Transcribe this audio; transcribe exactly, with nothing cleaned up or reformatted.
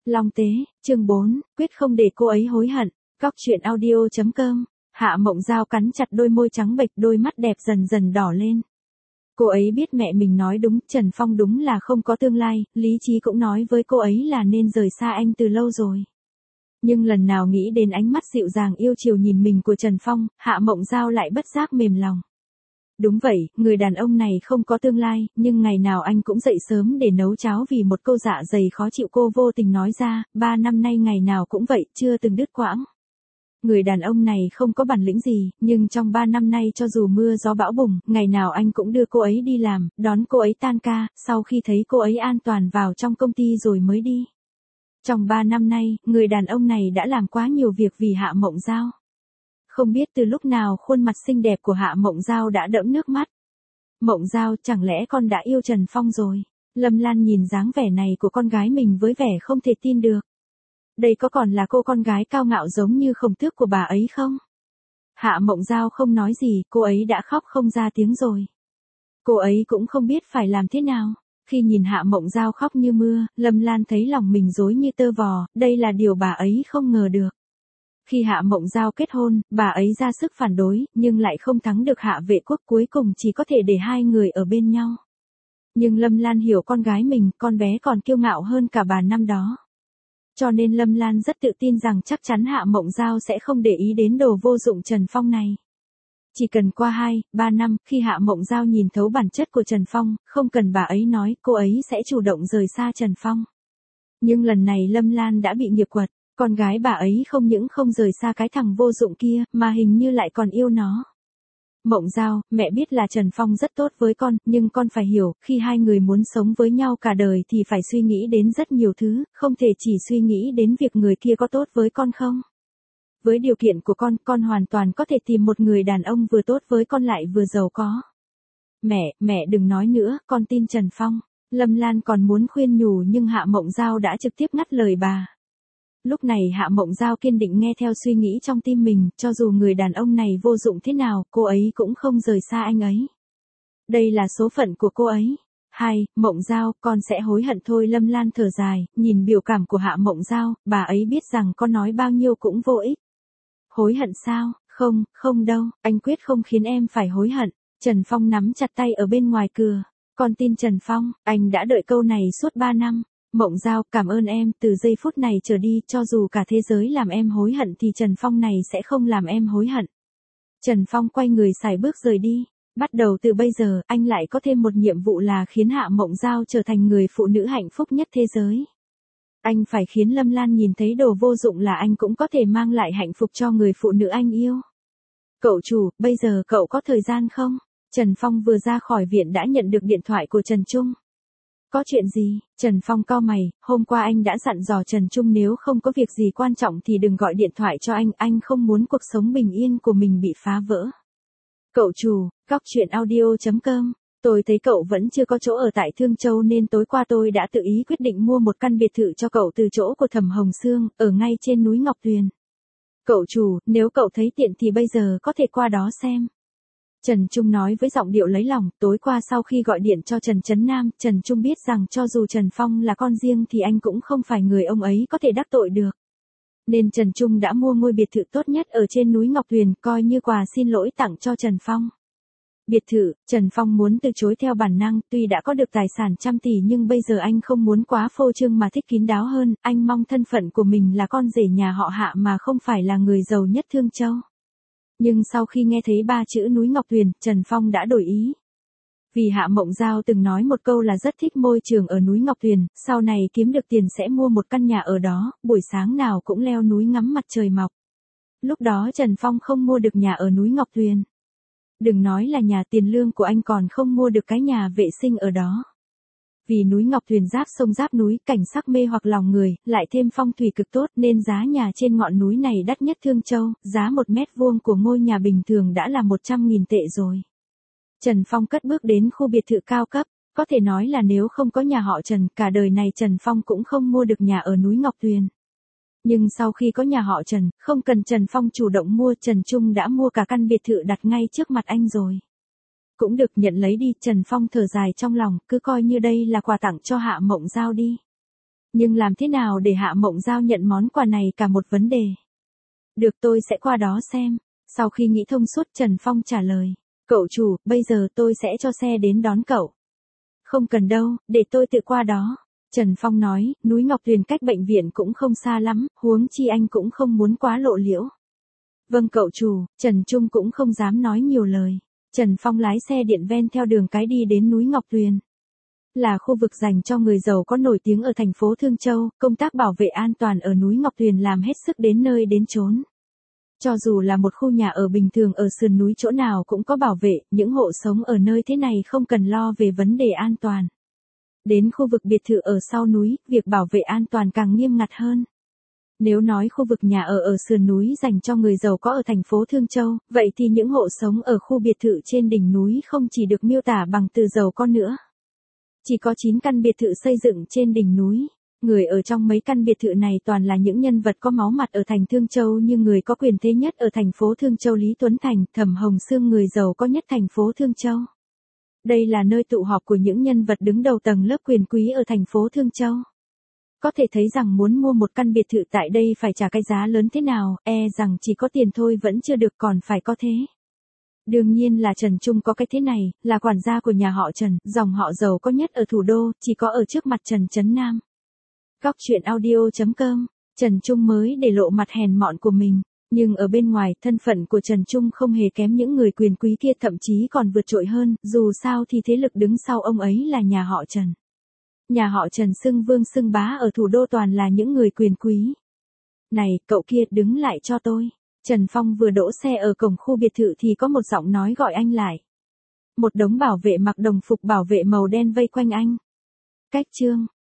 Long Tế, chương bốn, quyết không để cô ấy hối hận. Cóc truyện audio chấm com. Hạ Mộng Giao cắn chặt đôi môi trắng bệch, đôi mắt đẹp dần dần đỏ lên. Cô ấy biết mẹ mình nói đúng, Trần Phong đúng là không có tương lai, lý trí cũng nói với cô ấy là nên rời xa anh từ lâu rồi. Nhưng lần nào nghĩ đến ánh mắt dịu dàng yêu chiều nhìn mình của Trần Phong, Hạ Mộng Giao lại bất giác mềm lòng. Đúng vậy, người đàn ông này không có tương lai, nhưng ngày nào anh cũng dậy sớm để nấu cháo vì một câu dạ dày khó chịu cô vô tình nói ra, ba năm nay ngày nào cũng vậy, chưa từng đứt quãng. Người đàn ông này không có bản lĩnh gì, nhưng trong ba năm nay cho dù mưa gió bão bùng, ngày nào anh cũng đưa cô ấy đi làm, đón cô ấy tan ca, sau khi thấy cô ấy an toàn vào trong công ty rồi mới đi. Trong ba năm nay, người đàn ông này đã làm quá nhiều việc vì Hạ Mộng Giao. Không biết từ lúc nào khuôn mặt xinh đẹp của Hạ Mộng Giao đã đẫm nước mắt. Mộng Giao, chẳng lẽ con đã yêu Trần Phong rồi? Lâm Lan nhìn dáng vẻ này của con gái mình với vẻ không thể tin được. Đây có còn là cô con gái cao ngạo giống như Khổng Tước của bà ấy không? Hạ Mộng Giao không nói gì, cô ấy đã khóc không ra tiếng rồi. Cô ấy cũng không biết phải làm thế nào. Khi nhìn Hạ Mộng Giao khóc như mưa, Lâm Lan thấy lòng mình rối như tơ vò, đây là điều bà ấy không ngờ được. Khi Hạ Mộng Giao kết hôn, bà ấy ra sức phản đối, nhưng lại không thắng được Hạ Vệ Quốc, cuối cùng chỉ có thể để hai người ở bên nhau. Nhưng Lâm Lan hiểu con gái mình, con bé còn kiêu ngạo hơn cả bà năm đó. Cho nên Lâm Lan rất tự tin rằng chắc chắn Hạ Mộng Giao sẽ không để ý đến đồ vô dụng Trần Phong này. Chỉ cần qua hai, ba năm, khi Hạ Mộng Giao nhìn thấu bản chất của Trần Phong, không cần bà ấy nói, cô ấy sẽ chủ động rời xa Trần Phong. Nhưng lần này Lâm Lan đã bị nghiệp quật. Con gái bà ấy không những không rời xa cái thằng vô dụng kia, mà hình như lại còn yêu nó. Mộng Giao, mẹ biết là Trần Phong rất tốt với con, nhưng con phải hiểu, khi hai người muốn sống với nhau cả đời thì phải suy nghĩ đến rất nhiều thứ, không thể chỉ suy nghĩ đến việc người kia có tốt với con không. Với điều kiện của con, con hoàn toàn có thể tìm một người đàn ông vừa tốt với con lại vừa giàu có. Mẹ, mẹ đừng nói nữa, con tin Trần Phong. Lâm Lan còn muốn khuyên nhủ nhưng Hạ Mộng Giao đã trực tiếp ngắt lời bà. Lúc này Hạ Mộng Giao kiên định nghe theo suy nghĩ trong tim mình, cho dù người đàn ông này vô dụng thế nào, cô ấy cũng không rời xa anh ấy. Đây là số phận của cô ấy. Hai, Mộng Giao, con sẽ hối hận thôi. Lâm Lan thở dài, nhìn biểu cảm của Hạ Mộng Giao, bà ấy biết rằng con nói bao nhiêu cũng vô ích. Hối hận sao? Không, không đâu, anh quyết không khiến em phải hối hận. Trần Phong nắm chặt tay ở bên ngoài cửa. Con tin Trần Phong, anh đã đợi câu này suốt ba năm. Mộng Giao, cảm ơn em, từ giây phút này trở đi, cho dù cả thế giới làm em hối hận thì Trần Phong này sẽ không làm em hối hận. Trần Phong quay người sải bước rời đi. Bắt đầu từ bây giờ, anh lại có thêm một nhiệm vụ là khiến Hạ Mộng Giao trở thành người phụ nữ hạnh phúc nhất thế giới. Anh phải khiến Lâm Lan nhìn thấy đồ vô dụng là anh cũng có thể mang lại hạnh phúc cho người phụ nữ anh yêu. Cậu chủ, bây giờ cậu có thời gian không? Trần Phong vừa ra khỏi viện đã nhận được điện thoại của Trần Trung. Có chuyện gì? Trần Phong cau mày, hôm qua anh đã dặn dò Trần Trung nếu không có việc gì quan trọng thì đừng gọi điện thoại cho anh, anh không muốn cuộc sống bình yên của mình bị phá vỡ. Cậu chủ, Cóc truyện audio chấm com, tôi thấy cậu vẫn chưa có chỗ ở tại Thương Châu nên tối qua tôi đã tự ý quyết định mua một căn biệt thự cho cậu từ chỗ của Thẩm Hồng Sương, ở ngay trên núi Ngọc Tuyền. Cậu chủ, nếu cậu thấy tiện thì bây giờ có thể qua đó xem. Trần Trung nói với giọng điệu lấy lòng, tối qua sau khi gọi điện cho Trần Chấn Nam, Trần Trung biết rằng cho dù Trần Phong là con riêng thì anh cũng không phải người ông ấy có thể đắc tội được. Nên Trần Trung đã mua ngôi biệt thự tốt nhất ở trên núi Ngọc Tuyền, coi như quà xin lỗi tặng cho Trần Phong. Biệt thự, Trần Phong muốn từ chối theo bản năng, tuy đã có được tài sản trăm tỷ nhưng bây giờ anh không muốn quá phô trương mà thích kín đáo hơn, anh mong thân phận của mình là con rể nhà họ Hạ mà không phải là người giàu nhất Thương Châu. Nhưng sau khi nghe thấy ba chữ núi Ngọc Tuyền, Trần Phong đã đổi ý. Vì Hạ Mộng Giao từng nói một câu là rất thích môi trường ở núi Ngọc Tuyền, sau này kiếm được tiền sẽ mua một căn nhà ở đó, buổi sáng nào cũng leo núi ngắm mặt trời mọc. Lúc đó Trần Phong không mua được nhà ở núi Ngọc Tuyền. Đừng nói là nhà, tiền lương của anh còn không mua được cái nhà vệ sinh ở đó. Vì núi Ngọc Tuyền giáp sông giáp núi, cảnh sắc mê hoặc lòng người, lại thêm phong thủy cực tốt nên giá nhà trên ngọn núi này đắt nhất Thương Châu, giá một mét vuông của ngôi nhà bình thường đã là một trăm nghìn tệ rồi. Trần Phong cất bước đến khu biệt thự cao cấp, có thể nói là nếu không có nhà họ Trần, cả đời này Trần Phong cũng không mua được nhà ở núi Ngọc Tuyền. Nhưng sau khi có nhà họ Trần, không cần Trần Phong chủ động mua, Trần Trung đã mua cả căn biệt thự đặt ngay trước mặt anh rồi. Cũng được, nhận lấy đi, Trần Phong thở dài trong lòng, cứ coi như đây là quà tặng cho Hạ Mộng Giao đi. Nhưng làm thế nào để Hạ Mộng Giao nhận món quà này cả một vấn đề. Được, tôi sẽ qua đó xem. Sau khi nghĩ thông suốt, Trần Phong trả lời. Cậu chủ, bây giờ tôi sẽ cho xe đến đón cậu. Không cần đâu, để tôi tự qua đó. Trần Phong nói, núi Ngọc Tuyền cách bệnh viện cũng không xa lắm, huống chi anh cũng không muốn quá lộ liễu. Vâng cậu chủ. Trần Trung cũng không dám nói nhiều lời. Trần Phong lái xe điện ven theo đường cái đi đến núi Ngọc Tuyền. Là khu vực dành cho người giàu có nổi tiếng ở thành phố Thương Châu, công tác bảo vệ an toàn ở núi Ngọc Tuyền làm hết sức đến nơi đến chốn. Cho dù là một khu nhà ở bình thường ở sườn núi chỗ nào cũng có bảo vệ, những hộ sống ở nơi thế này không cần lo về vấn đề an toàn. Đến khu vực biệt thự ở sau núi, việc bảo vệ an toàn càng nghiêm ngặt hơn. Nếu nói khu vực nhà ở ở sườn núi dành cho người giàu có ở thành phố Thương Châu, vậy thì những hộ sống ở khu biệt thự trên đỉnh núi không chỉ được miêu tả bằng từ giàu có nữa. Chỉ có chín căn biệt thự xây dựng trên đỉnh núi. Người ở trong mấy căn biệt thự này toàn là những nhân vật có máu mặt ở thành Thương Châu, như người có quyền thế nhất ở thành phố Thương Châu Lý Tuấn Thành, Thẩm Hồng Sương, người giàu có nhất thành phố Thương Châu. Đây là nơi tụ họp của những nhân vật đứng đầu tầng lớp quyền quý ở thành phố Thương Châu. Có thể thấy rằng muốn mua một căn biệt thự tại đây phải trả cái giá lớn thế nào, e rằng chỉ có tiền thôi vẫn chưa được, còn phải có thế. Đương nhiên là Trần Trung có cái thế này, là quản gia của nhà họ Trần, dòng họ giàu có nhất ở thủ đô, chỉ có ở trước mặt Trần Chấn Nam. Góc truyện audio chấm com, Trần Trung mới để lộ mặt hèn mọn của mình, nhưng ở bên ngoài, thân phận của Trần Trung không hề kém những người quyền quý kia, thậm chí còn vượt trội hơn, dù sao thì thế lực đứng sau ông ấy là nhà họ Trần. Nhà họ Trần xưng vương xưng bá ở thủ đô toàn là những người quyền quý. Này, cậu kia, đứng lại cho tôi. Trần Phong vừa đỗ xe ở cổng khu biệt thự thì có một giọng nói gọi anh lại. Một đống bảo vệ mặc đồng phục bảo vệ màu đen vây quanh anh. Cách chương